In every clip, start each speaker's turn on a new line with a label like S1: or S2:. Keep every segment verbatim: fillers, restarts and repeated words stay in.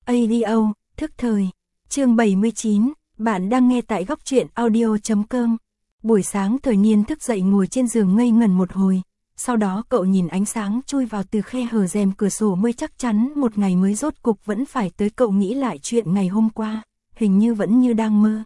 S1: a đê o, thức thời. Chương bảy mươi chín, bạn đang nghe tại góc truyện audio chấm com. Buổi sáng Thời Niên thức dậy ngồi trên giường ngây ngẩn một hồi, sau đó cậu nhìn ánh sáng chui vào từ khe hở rèm cửa sổ mới chắc chắn một ngày mới rốt cục vẫn phải tới. Cậu nghĩ lại chuyện ngày hôm qua, hình như vẫn như đang mơ.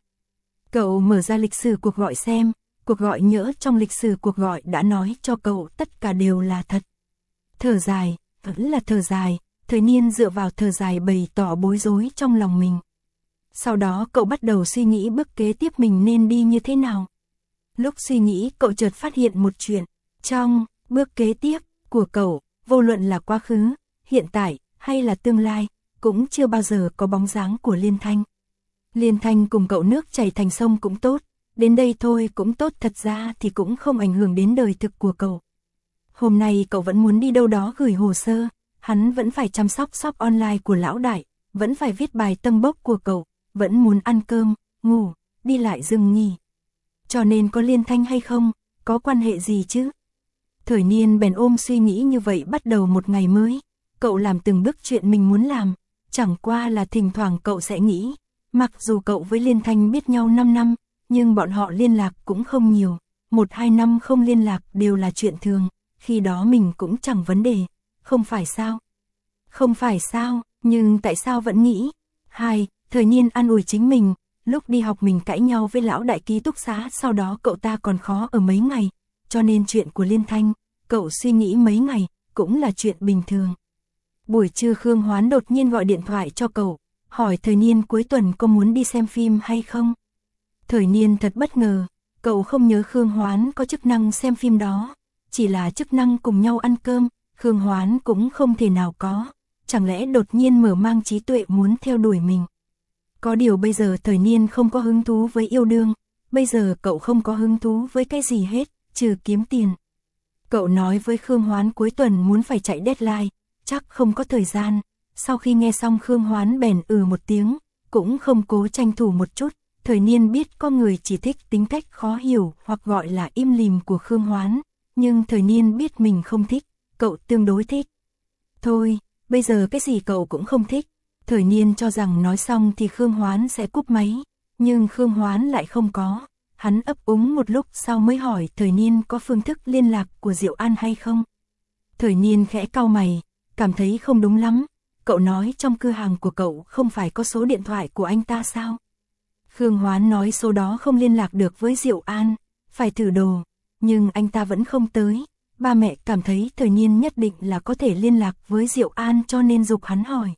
S1: Cậu mở ra lịch sử cuộc gọi xem, cuộc gọi nhỡ trong lịch sử cuộc gọi đã nói cho cậu tất cả đều là thật. Thở dài, vẫn là thở dài, Thời Niên dựa vào thở dài bày tỏ bối rối trong lòng mình. Sau đó cậu bắt đầu suy nghĩ bước kế tiếp mình nên đi như thế nào. Lúc suy nghĩ cậu chợt phát hiện một chuyện, trong bước kế tiếp của cậu, vô luận là quá khứ, hiện tại hay là tương lai, cũng chưa bao giờ có bóng dáng của Liên Thanh. Liên Thanh cùng cậu nước chảy thành sông cũng tốt, đến đây thôi cũng tốt, thật ra thì cũng không ảnh hưởng đến đời thực của cậu. Hôm nay cậu vẫn muốn đi đâu đó gửi hồ sơ, hắn vẫn phải chăm sóc shop online của lão đại, vẫn phải viết bài tân bốc của cậu, vẫn muốn ăn cơm, ngủ, đi lại dừng nghỉ. Cho nên có Liên Thanh hay không, có quan hệ gì chứ? Thời Niên bèn ôm suy nghĩ như vậy bắt đầu một ngày mới. Cậu làm từng bước chuyện mình muốn làm, chẳng qua là thỉnh thoảng cậu sẽ nghĩ, mặc dù cậu với Liên Thanh biết nhau năm năm, nhưng bọn họ liên lạc cũng không nhiều, một hai năm không liên lạc đều là chuyện thường, khi đó mình cũng chẳng vấn đề, không phải sao? Không phải sao, nhưng tại sao vẫn nghĩ? Hai, Thời Niên an ủi chính mình, lúc đi học mình cãi nhau với lão đại ký túc xá, sau đó cậu ta còn khó ở mấy ngày, cho nên chuyện của Liên Thanh, cậu suy nghĩ mấy ngày, cũng là chuyện bình thường. Buổi trưa Khương Hoán đột nhiên gọi điện thoại cho cậu, hỏi Thời Niên cuối tuần có muốn đi xem phim hay không? Thời Niên thật bất ngờ, cậu không nhớ Khương Hoán có chức năng xem phim đó, chỉ là chức năng cùng nhau ăn cơm, Khương Hoán cũng không thể nào có, chẳng lẽ đột nhiên mở mang trí tuệ muốn theo đuổi mình. Có điều bây giờ Thời Niên không có hứng thú với yêu đương, bây giờ cậu không có hứng thú với cái gì hết, trừ kiếm tiền. Cậu nói với Khương Hoán cuối tuần muốn phải chạy deadline, chắc không có thời gian. Sau khi nghe xong Khương Hoán bèn ừ một tiếng, cũng không cố tranh thủ một chút. Thời Niên biết có người chỉ thích tính cách khó hiểu hoặc gọi là im lìm của Khương Hoán, nhưng Thời Niên biết mình không thích, cậu tương đối thích. Thôi, bây giờ cái gì cậu cũng không thích. Thời Niên cho rằng nói xong thì Khương Hoán sẽ cúp máy, nhưng Khương Hoán lại không có. Hắn ấp úng một lúc sau mới hỏi Thời Niên có phương thức liên lạc của Diệu An hay không. Thời Niên khẽ cau mày, cảm thấy không đúng lắm. Cậu nói trong cửa hàng của cậu không phải có số điện thoại của anh ta sao? Khương Hoán nói số đó không liên lạc được với Diệu An, phải thử đồ, nhưng anh ta vẫn không tới. Ba mẹ cảm thấy Thời Niên nhất định là có thể liên lạc với Diệu An cho nên giục hắn hỏi.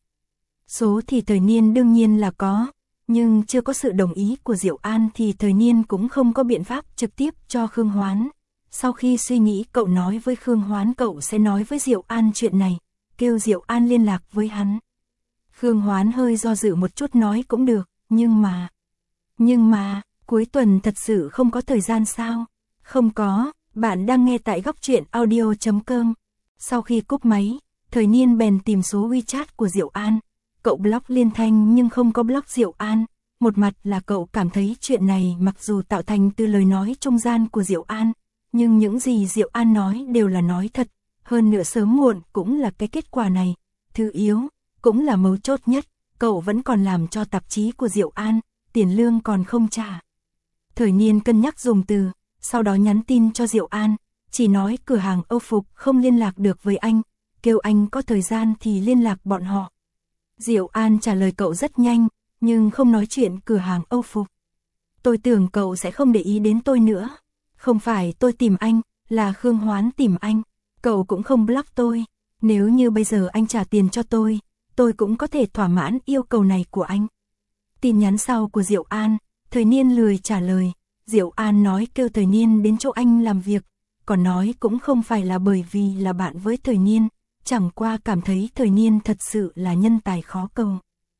S1: Số thì Thời Niên đương nhiên là có, nhưng chưa có sự đồng ý của Diệu An thì Thời Niên cũng không có biện pháp trực tiếp cho Khương Hoán. Sau khi suy nghĩ cậu nói với Khương Hoán cậu sẽ nói với Diệu An chuyện này, kêu Diệu An liên lạc với hắn. Khương Hoán hơi do dự một chút nói cũng được, nhưng mà... Nhưng mà, cuối tuần thật sự không có thời gian sao? Không có, bạn đang nghe tại góc truyện audio chấm com. Sau khi cúp máy, Thời Niên bèn tìm số WeChat của Diệu An. Cậu block Liên Thanh nhưng không có block Diệu An. Một mặt là cậu cảm thấy chuyện này mặc dù tạo thành từ lời nói trung gian của Diệu An, nhưng những gì Diệu An nói đều là nói thật. Hơn nữa sớm muộn cũng là cái kết quả này. Thứ yếu, cũng là mấu chốt nhất, cậu vẫn còn làm cho tạp chí của Diệu An, tiền lương còn không trả. Thời Niên cân nhắc dùng từ, sau đó nhắn tin cho Diệu An, chỉ nói cửa hàng Âu phục không liên lạc được với anh, kêu anh có thời gian thì liên lạc bọn họ. Diệu An trả lời cậu rất nhanh, nhưng không nói chuyện cửa hàng Âu phục. Tôi tưởng cậu sẽ không để ý đến tôi nữa. Không phải tôi tìm anh, là Khương Hoán tìm anh. Cậu cũng không block tôi. Nếu như bây giờ anh trả tiền cho tôi, tôi cũng có thể thỏa mãn yêu cầu này của anh. Tin nhắn sau của Diệu An, Thời Niên lười trả lời. Diệu An nói kêu Thời Niên đến chỗ anh làm việc, còn nói cũng không phải là bởi vì là bạn với Thời Niên, chẳng qua cảm thấy Thời Niên thật sự là nhân tài khó cầu.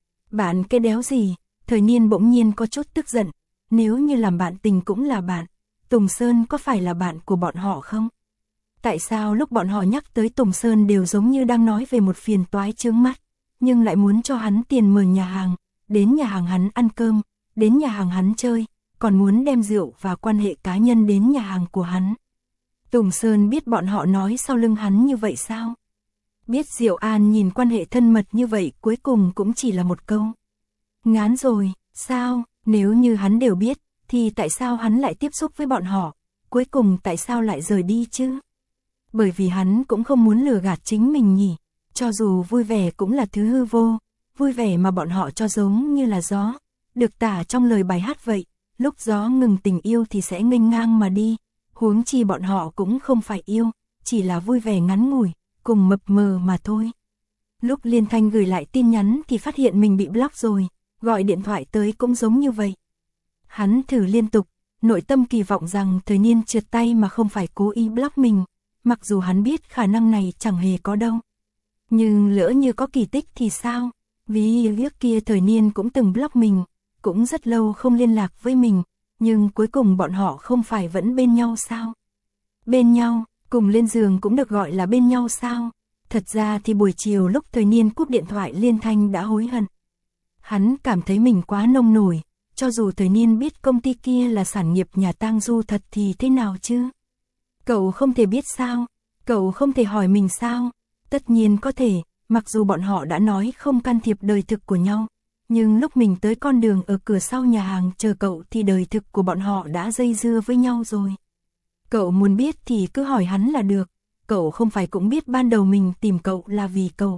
S1: Bạn cái đéo gì? Thời Niên bỗng nhiên có chút tức giận, nếu như làm bạn tình cũng là bạn, Tùng Sơn có phải là bạn của bọn họ không? Tại sao lúc bọn họ nhắc tới Tùng Sơn đều giống như đang nói về một phiền toái chướng mắt, nhưng lại muốn cho hắn tiền mở nhà hàng, đến nhà hàng hắn ăn cơm, đến nhà hàng hắn chơi, còn muốn đem rượu và quan hệ cá nhân đến nhà hàng của hắn. Tùng Sơn biết bọn họ nói sau lưng hắn như vậy sao? Biết Diệu An nhìn quan hệ thân mật như vậy cuối cùng cũng chỉ là một câu. Ngán rồi, sao, nếu như hắn đều biết, thì tại sao hắn lại tiếp xúc với bọn họ, cuối cùng tại sao lại rời đi chứ? Bởi vì hắn cũng không muốn lừa gạt chính mình nhỉ, cho dù vui vẻ cũng là thứ hư vô, vui vẻ mà bọn họ cho giống như là gió, được tả trong lời bài hát vậy, lúc gió ngừng tình yêu thì sẽ nghênh ngang mà đi, huống chi bọn họ cũng không phải yêu, chỉ là vui vẻ ngắn ngủi, cùng mập mờ mà thôi. Lúc Liên Thanh gửi lại tin nhắn thì phát hiện mình bị block rồi, gọi điện thoại tới cũng giống như vậy. Hắn thử liên tục, nội tâm kỳ vọng rằng Thời Niên trượt tay mà không phải cố ý block mình, mặc dù hắn biết khả năng này chẳng hề có đâu. Nhưng lỡ như có kỳ tích thì sao? Vì việc kia Thời Niên cũng từng block mình, cũng rất lâu không liên lạc với mình, nhưng cuối cùng bọn họ không phải vẫn bên nhau sao? Bên nhau, cùng lên giường cũng được gọi là bên nhau sao? Thật ra thì buổi chiều lúc Thời Niên cúp điện thoại Liên Thanh đã hối hận. Hắn cảm thấy mình quá nông nổi, cho dù Thời Niên biết công ty kia là sản nghiệp nhà tang du thật thì thế nào chứ? Cậu không thể biết sao? Cậu không thể hỏi mình sao? Tất nhiên có thể, mặc dù bọn họ đã nói không can thiệp đời thực của nhau, nhưng lúc mình tới con đường ở cửa sau nhà hàng chờ cậu thì đời thực của bọn họ đã dây dưa với nhau rồi. Cậu muốn biết thì cứ hỏi hắn là được, cậu không phải cũng biết ban đầu mình tìm cậu là vì cậu.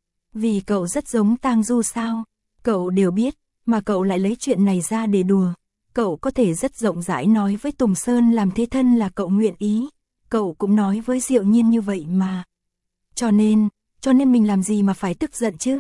S1: Vì cậu rất giống tang du sao? Cậu đều biết, mà cậu lại lấy chuyện này ra để đùa. Cậu có thể rất rộng rãi nói với Tùng Sơn làm thế thân là cậu nguyện ý. Cậu cũng nói với Diệu Nhiên như vậy mà. Cho nên, cho nên mình làm gì mà phải tức giận chứ?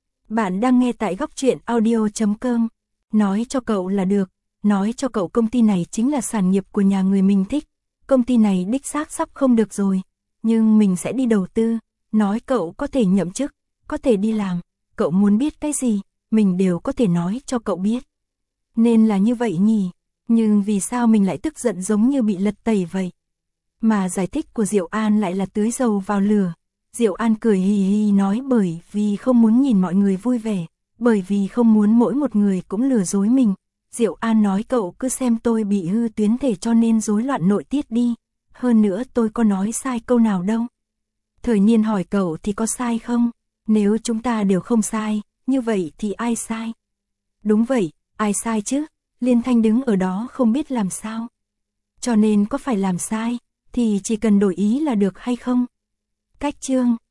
S1: Bạn đang nghe tại góc truyện audio chấm com. Nói cho cậu là được, nói cho cậu công ty này chính là sản nghiệp của nhà người mình thích. Công ty này đích xác sắp không được rồi, nhưng mình sẽ đi đầu tư. Nói cậu có thể nhậm chức, có thể đi làm. Cậu muốn biết cái gì, mình đều có thể nói cho cậu biết. Nên là như vậy nhỉ, nhưng vì sao mình lại tức giận giống như bị lật tẩy vậy? Mà giải thích của Diệu An lại là tưới dầu vào lửa. Diệu An cười hì hì nói bởi vì không muốn nhìn mọi người vui vẻ, bởi vì không muốn mỗi một người cũng lừa dối mình. Diệu An nói cậu cứ xem tôi bị hư tuyến thể cho nên rối loạn nội tiết đi, hơn nữa tôi có nói sai câu nào đâu. Thời Niên hỏi cậu thì có sai không? Nếu chúng ta đều không sai, như vậy thì ai sai? Đúng vậy, ai sai chứ? Liên Thanh đứng ở đó không biết làm sao. Cho nên có phải làm sai, thì chỉ cần đổi ý là được hay không? Cách chương